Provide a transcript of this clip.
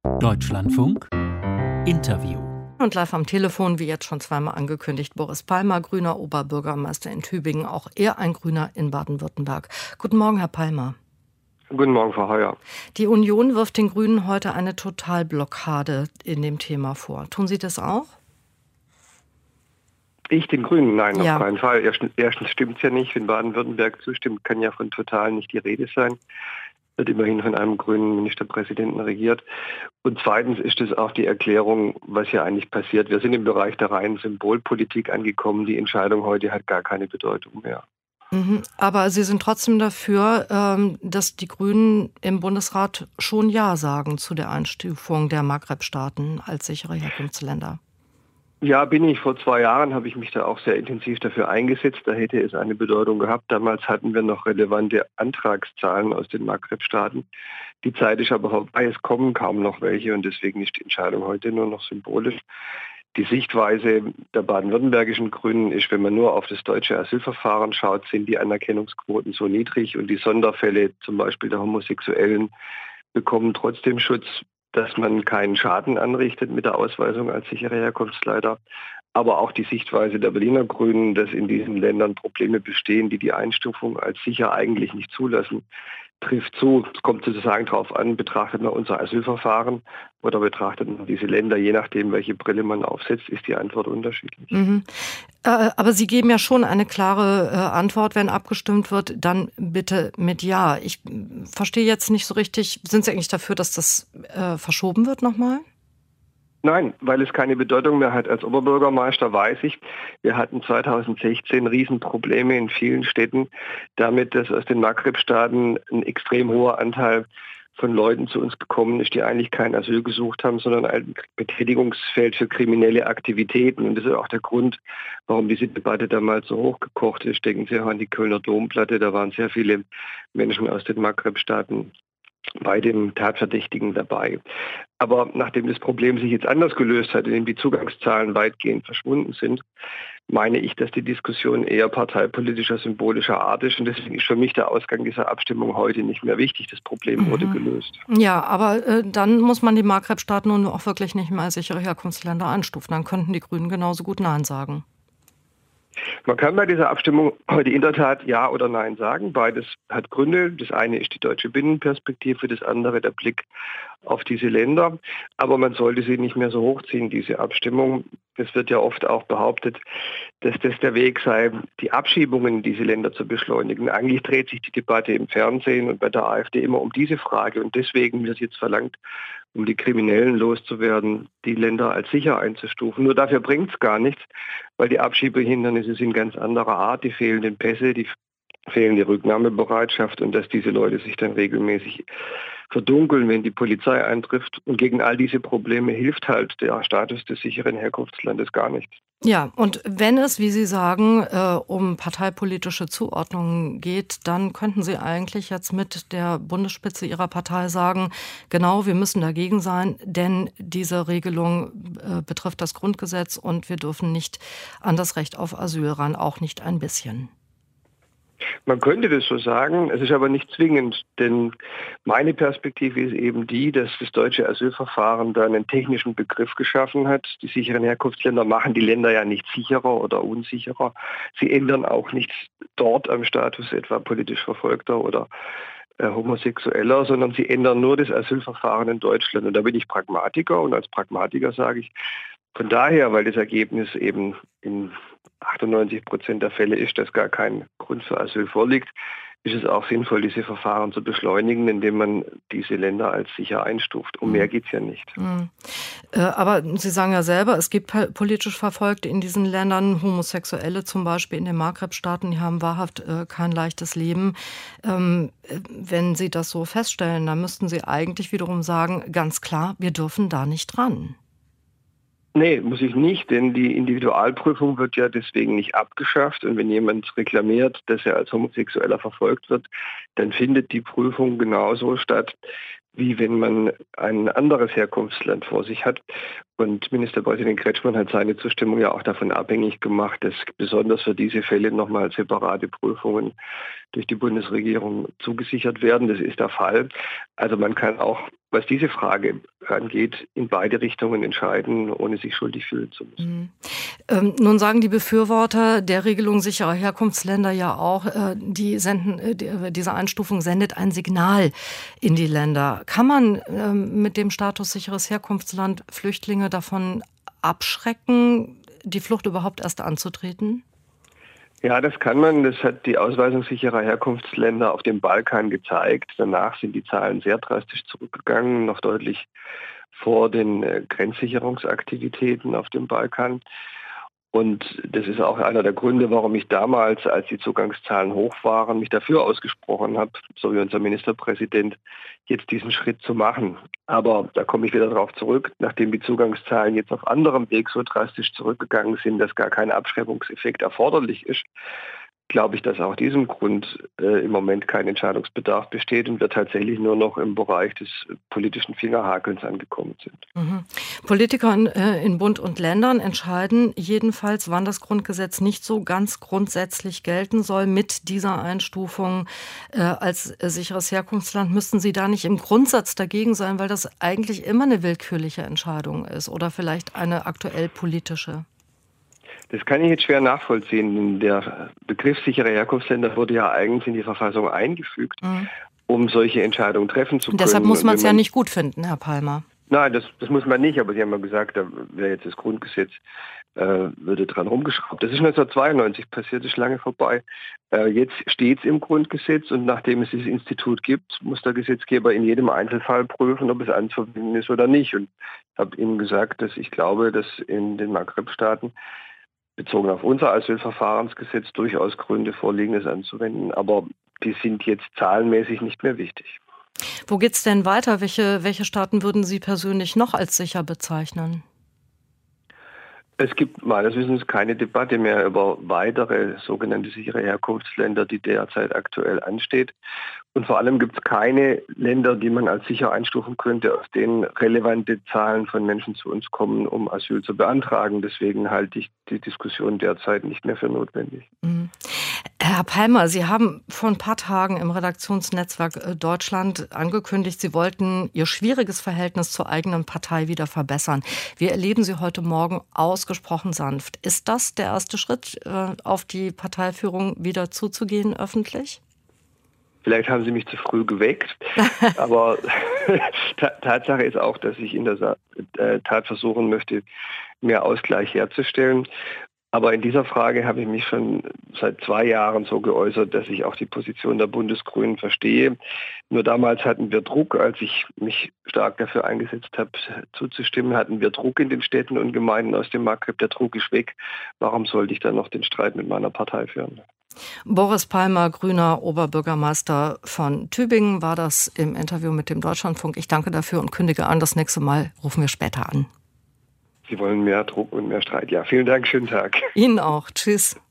Deutschlandfunk Interview. Und live am Telefon, wie jetzt schon zweimal angekündigt, Boris Palmer, grüner Oberbürgermeister in Tübingen, auch er ein Grüner in Baden-Württemberg. Guten Morgen, Herr Palmer. Guten Morgen, Frau Heuer. Die Union wirft den Grünen heute eine Totalblockade in dem Thema vor. Tun Sie das auch? Ich den Grünen? Nein, Ja. auf keinen Fall. Erstens stimmt es ja nicht. Wenn Baden-Württemberg zustimmt, kann ja von total nicht die Rede sein. Wird immerhin von einem grünen Ministerpräsidenten regiert. Und zweitens ist es auch die Erklärung, was hier eigentlich passiert. Wir sind im Bereich der reinen Symbolpolitik angekommen. Die Entscheidung heute hat gar keine Bedeutung mehr. Aber Sie sind trotzdem dafür, dass die Grünen im Bundesrat schon Ja sagen zu der Einstufung der Maghreb-Staaten als sichere Herkunftsländer. Ja, bin ich. Vor 2 Jahren habe ich mich da auch sehr intensiv dafür eingesetzt. Da hätte es eine Bedeutung gehabt. Damals hatten wir noch relevante Antragszahlen aus den Maghreb-Staaten. Die Zeit ist aber vorbei. Es kommen kaum noch welche und deswegen ist die Entscheidung heute nur noch symbolisch. Die Sichtweise der baden-württembergischen Grünen ist, wenn man nur auf das deutsche Asylverfahren schaut, sind die Anerkennungsquoten so niedrig und die Sonderfälle, zum Beispiel der Homosexuellen, bekommen trotzdem Schutz, dass man keinen Schaden anrichtet mit der Ausweisung als sichere Herkunftsländer. Aber auch die Sichtweise der Berliner Grünen, dass in diesen Ländern Probleme bestehen, die die Einstufung als sicher eigentlich nicht zulassen, trifft zu. Es kommt sozusagen darauf an, betrachtet man unser Asylverfahren oder betrachtet man diese Länder, je nachdem, welche Brille man aufsetzt, ist die Antwort unterschiedlich. Aber Sie geben ja schon eine klare Antwort, wenn abgestimmt wird, dann bitte mit Ja. Ich verstehe jetzt nicht so richtig, sind Sie eigentlich dafür, dass das verschoben wird nochmal? Nein, weil es keine Bedeutung mehr hat. Als Oberbürgermeister weiß ich, wir hatten 2016 Riesenprobleme in vielen Städten damit, dass aus den Maghreb-Staaten ein extrem hoher Anteil von Leuten zu uns gekommen ist, die eigentlich kein Asyl gesucht haben, sondern ein Betätigungsfeld für kriminelle Aktivitäten. Und das ist auch der Grund, warum diese Debatte damals so hochgekocht ist. Denken Sie auch an die Kölner Domplatte, da waren sehr viele Menschen aus den Maghreb-Staaten bei dem Tatverdächtigen dabei. Aber nachdem das Problem sich jetzt anders gelöst hat, indem die Zugangszahlen weitgehend verschwunden sind, meine ich, dass die Diskussion eher parteipolitischer, symbolischer Art ist. Und deswegen ist für mich der Ausgang dieser Abstimmung heute nicht mehr wichtig. Das Problem wurde gelöst. Ja, aber dann muss man die Maghreb-Staaten nun auch wirklich nicht mehr als sichere Herkunftsländer einstufen. Dann könnten die Grünen genauso gut Nein sagen. Man kann bei dieser Abstimmung heute in der Tat Ja oder Nein sagen. Beides hat Gründe. Das eine ist die deutsche Binnenperspektive, das andere der Blick auf diese Länder. Aber man sollte sie nicht mehr so hochziehen, diese Abstimmung. Es wird ja oft auch behauptet, dass das der Weg sei, die Abschiebungen in diese Länder zu beschleunigen. Eigentlich dreht sich die Debatte im Fernsehen und bei der AfD immer um diese Frage. Und deswegen wird jetzt verlangt, um die Kriminellen loszuwerden, die Länder als sicher einzustufen. Nur dafür bringt es gar nichts, weil die Abschiebehindernisse sind ganz anderer Art. Die fehlenden Pässe, die fehlende Rücknahmebereitschaft und dass diese Leute sich dann regelmäßig verdunkeln, wenn die Polizei eintrifft. Und gegen all diese Probleme hilft halt der Status des sicheren Herkunftslandes gar nichts. Ja, und wenn es, wie Sie sagen, um parteipolitische Zuordnungen geht, dann könnten Sie eigentlich jetzt mit der Bundesspitze Ihrer Partei sagen, genau, wir müssen dagegen sein, denn diese Regelung betrifft das Grundgesetz und wir dürfen nicht an das Recht auf Asyl ran, auch nicht ein bisschen. Man könnte das so sagen, es ist aber nicht zwingend, denn meine Perspektive ist eben die, dass das deutsche Asylverfahren da einen technischen Begriff geschaffen hat. Die sicheren Herkunftsländer machen die Länder ja nicht sicherer oder unsicherer. Sie ändern auch nichts dort am Status etwa politisch Verfolgter oder Homosexueller, sondern sie ändern nur das Asylverfahren in Deutschland. Und da bin ich Pragmatiker und als Pragmatiker sage ich, von daher, weil das Ergebnis eben in 98% der Fälle ist, dass gar kein Grund für Asyl vorliegt, ist es auch sinnvoll, diese Verfahren zu beschleunigen, indem man diese Länder als sicher einstuft. Um mehr geht es ja nicht. Aber Sie sagen ja selber, es gibt politisch Verfolgte in diesen Ländern, Homosexuelle zum Beispiel in den Maghreb-Staaten, die haben wahrhaft kein leichtes Leben. Wenn Sie das so feststellen, dann müssten Sie eigentlich wiederum sagen, ganz klar, wir dürfen da nicht ran. Nee, muss ich nicht, denn die Individualprüfung wird ja deswegen nicht abgeschafft. Und wenn jemand reklamiert, dass er als Homosexueller verfolgt wird, dann findet die Prüfung genauso statt, wie wenn man ein anderes Herkunftsland vor sich hat. Und Ministerpräsident Kretschmann hat seine Zustimmung ja auch davon abhängig gemacht, dass besonders für diese Fälle nochmal separate Prüfungen durch die Bundesregierung zugesichert werden. Das ist der Fall. Also man kann auch was diese Frage angeht, in beide Richtungen entscheiden, ohne sich schuldig fühlen zu müssen. Nun sagen die Befürworter der Regelung sicherer Herkunftsländer ja auch, diese Einstufung sendet ein Signal in die Länder. Kann man mit dem Status sicheres Herkunftsland Flüchtlinge davon abschrecken, die Flucht überhaupt erst anzutreten? Ja, das kann man. Das hat die Ausweisung sicherer Herkunftsländer auf dem Balkan gezeigt. Danach sind die Zahlen sehr drastisch zurückgegangen, noch deutlich vor den Grenzsicherungsaktivitäten auf dem Balkan. Und das ist auch einer der Gründe, warum ich damals, als die Zugangszahlen hoch waren, mich dafür ausgesprochen habe, so wie unser Ministerpräsident, jetzt diesen Schritt zu machen. Aber da komme ich wieder darauf zurück, nachdem die Zugangszahlen jetzt auf anderem Weg so drastisch zurückgegangen sind, dass gar kein Abschreibungseffekt erforderlich ist, glaube ich, dass auch diesem Grund im Moment kein Entscheidungsbedarf besteht und wir tatsächlich nur noch im Bereich des politischen Fingerhakelns angekommen sind. Politiker in Bund und Ländern entscheiden jedenfalls, wann das Grundgesetz nicht so ganz grundsätzlich gelten soll mit dieser Einstufung als sicheres Herkunftsland. Müssten Sie da nicht im Grundsatz dagegen sein, weil das eigentlich immer eine willkürliche Entscheidung ist oder vielleicht eine aktuell politische? Das kann ich jetzt schwer nachvollziehen. Der Begriff sichere Herkunftsländer wurde ja eigentlich in die Verfassung eingefügt, um solche Entscheidungen treffen zu können. Deshalb muss man es ja nicht gut finden, Herr Palmer. Nein, das muss man nicht, aber Sie haben ja gesagt, da wäre jetzt das Grundgesetz, würde dran rumgeschraubt. Das ist 1992 passiert, ist lange vorbei. Jetzt steht es im Grundgesetz und nachdem es dieses Institut gibt, muss der Gesetzgeber in jedem Einzelfall prüfen, ob es anzuwenden ist oder nicht. Und ich habe Ihnen gesagt, dass ich glaube, dass in den Maghreb-Staaten bezogen auf unser Asylverfahrensgesetz durchaus Gründe vorliegen, es anzuwenden. Aber die sind jetzt zahlenmäßig nicht mehr wichtig. Wo geht's denn weiter? Welche Staaten würden Sie persönlich noch als sicher bezeichnen? Es gibt meines Wissens keine Debatte mehr über weitere sogenannte sichere Herkunftsländer, die derzeit aktuell ansteht. Und vor allem gibt es keine Länder, die man als sicher einstufen könnte, aus denen relevante Zahlen von Menschen zu uns kommen, um Asyl zu beantragen. Deswegen halte ich die Diskussion derzeit nicht mehr für notwendig. Herr Palmer, Sie haben vor ein paar Tagen im Redaktionsnetzwerk Deutschland angekündigt, Sie wollten Ihr schwieriges Verhältnis zur eigenen Partei wieder verbessern. Wir erleben Sie heute Morgen ausgesprochen sanft. Ist das der erste Schritt, auf die Parteiführung wieder zuzugehen öffentlich? Vielleicht haben Sie mich zu früh geweckt, aber Tatsache ist auch, dass ich in der Tat versuchen möchte, mehr Ausgleich herzustellen. Aber in dieser Frage habe ich mich schon seit 2 Jahren so geäußert, dass ich auch die Position der Bundesgrünen verstehe. Nur damals hatten wir Druck, als ich mich stark dafür eingesetzt habe, zuzustimmen, hatten wir Druck in den Städten und Gemeinden aus dem Maghreb. Der Druck ist weg. Warum sollte ich dann noch den Streit mit meiner Partei führen? Boris Palmer, grüner Oberbürgermeister von Tübingen, war das im Interview mit dem Deutschlandfunk. Ich danke dafür und kündige an, das nächste Mal rufen wir später an. Sie wollen mehr Druck und mehr Streit. Ja, vielen Dank, schönen Tag. Ihnen auch. Tschüss.